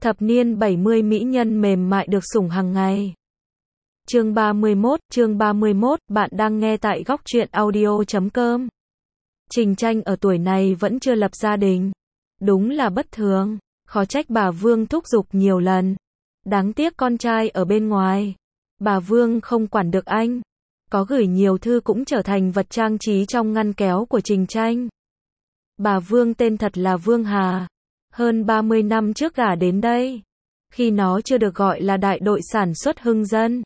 Thập niên 70 mỹ nhân mềm mại được sủng hàng ngày. Chương 31, bạn đang nghe tại góc truyện audio.com. Trình Tranh ở tuổi này vẫn chưa lập gia đình. Đúng là bất thường, khó trách bà Vương thúc giục nhiều lần. Đáng tiếc con trai ở bên ngoài. Bà Vương không quản được anh. Có gửi nhiều thư cũng trở thành vật trang trí trong ngăn kéo của Trình Tranh. Bà Vương tên thật là Vương Hà. Hơn 30 năm trước gả đến đây. Khi nó chưa được gọi là đại đội sản xuất Hưng Dân,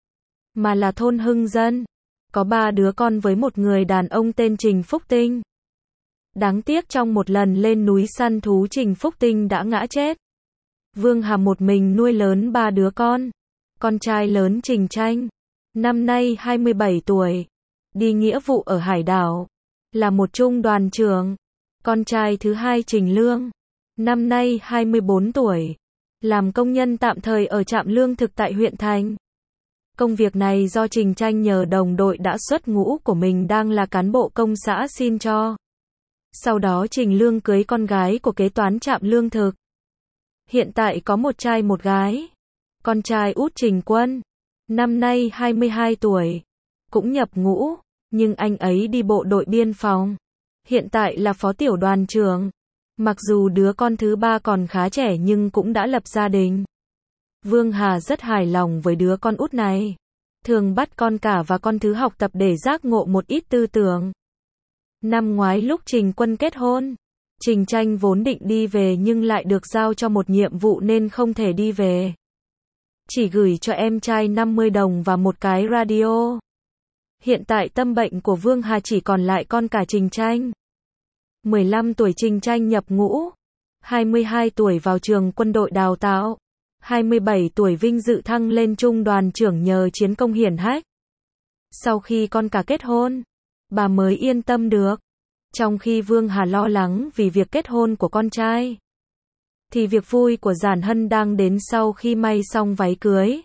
mà là thôn Hưng Dân. Có 3 đứa con với một người đàn ông tên Trình Phúc Tinh. Đáng tiếc trong một lần lên núi săn thú Trình Phúc Tinh đã ngã chết. Vương Hà một mình nuôi lớn 3 đứa con. Con trai lớn Trình Tranh, năm nay 27 tuổi, đi nghĩa vụ ở Hải đảo, là một trung đoàn trưởng. Con trai thứ hai Trình Lương, năm nay 24 tuổi, làm công nhân tạm thời ở trạm lương thực tại huyện thành. Công việc này do Trình Tranh nhờ đồng đội đã xuất ngũ của mình đang là cán bộ công xã xin cho. Sau đó Trình Lương cưới con gái của kế toán trạm lương thực. Hiện tại có một trai một gái. Con trai út Trình Quân, năm nay 22 tuổi, cũng nhập ngũ, nhưng anh ấy đi bộ đội biên phòng. Hiện tại là phó tiểu đoàn trưởng. Mặc dù đứa con thứ 3 còn khá trẻ nhưng cũng đã lập gia đình. Vương Hà rất hài lòng với đứa con út này. Thường bắt con cả và con thứ học tập để giác ngộ một ít tư tưởng. Năm ngoái lúc Trình Quân kết hôn, Trình Tranh vốn định đi về nhưng lại được giao cho một nhiệm vụ nên không thể đi về. Chỉ gửi cho em trai 50 đồng và một cái radio. Hiện tại tâm bệnh của Vương Hà chỉ còn lại con cả Trình Tranh. 15 tuổi Trình Tranh nhập ngũ, 22 tuổi vào trường quân đội đào tạo, 27 tuổi vinh dự thăng lên trung đoàn trưởng nhờ chiến công hiển hách. Sau khi con cả kết hôn, bà mới yên tâm được. Trong khi Vương Hà lo lắng vì việc kết hôn của con trai, thì việc vui của Giản Hân đang đến sau khi may xong váy cưới.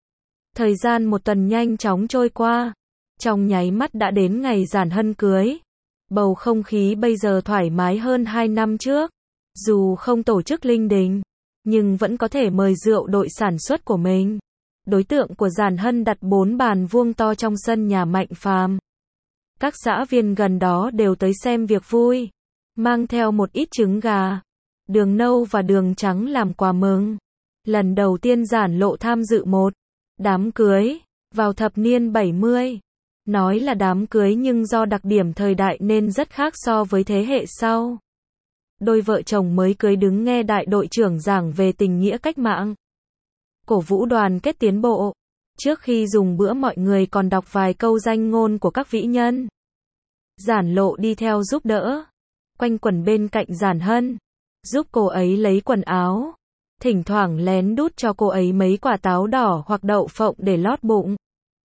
Thời gian một tuần nhanh chóng trôi qua, trong nháy mắt đã đến ngày Giản Hân cưới. Bầu không khí bây giờ thoải mái hơn 2 năm trước. Dù không tổ chức linh đình, nhưng vẫn có thể mời rượu đội sản xuất của mình. Đối tượng của Giản Hân đặt 4 bàn vuông to trong sân nhà Mạnh Phàm. Các xã viên gần đó đều tới xem việc vui, mang theo một ít trứng gà, đường nâu và đường trắng làm quà mừng. Lần đầu tiên Giản Lộ tham dự một đám cưới vào thập niên 70. Nói là đám cưới nhưng do đặc điểm thời đại nên rất khác so với thế hệ sau. Đôi vợ chồng mới cưới đứng nghe đại đội trưởng giảng về tình nghĩa cách mạng, cổ vũ đoàn kết tiến bộ. Trước khi dùng bữa mọi người còn đọc vài câu danh ngôn của các vĩ nhân. Giản Lộ đi theo giúp đỡ, quanh quẩn bên cạnh Giản Hân, giúp cô ấy lấy quần áo, thỉnh thoảng lén đút cho cô ấy mấy quả táo đỏ hoặc đậu phộng để lót bụng.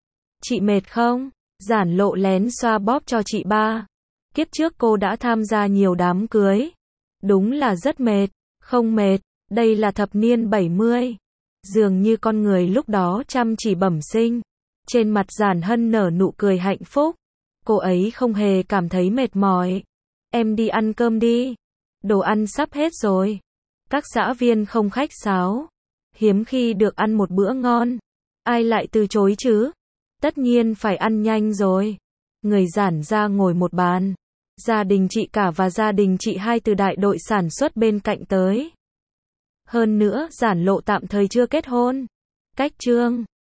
Chị mệt không? Giản Lộ lén xoa bóp cho chị ba. Kiếp trước cô đã tham gia nhiều đám cưới. Đúng là rất mệt. Không mệt, đây là thập niên 70. Dường như con người lúc đó chăm chỉ bẩm sinh. Trên mặt Giản Hân nở nụ cười hạnh phúc. Cô ấy không hề cảm thấy mệt mỏi. Em đi ăn cơm đi. Đồ ăn sắp hết rồi. Các xã viên không khách sáo. Hiếm khi được ăn một bữa ngon. Ai lại từ chối chứ? Tất nhiên phải ăn nhanh rồi. Người Giản ra ngồi một bàn. Gia đình chị cả và gia đình chị hai từ đại đội sản xuất bên cạnh tới. Hơn nữa, Giản Lộ tạm thời chưa kết hôn. Cách chương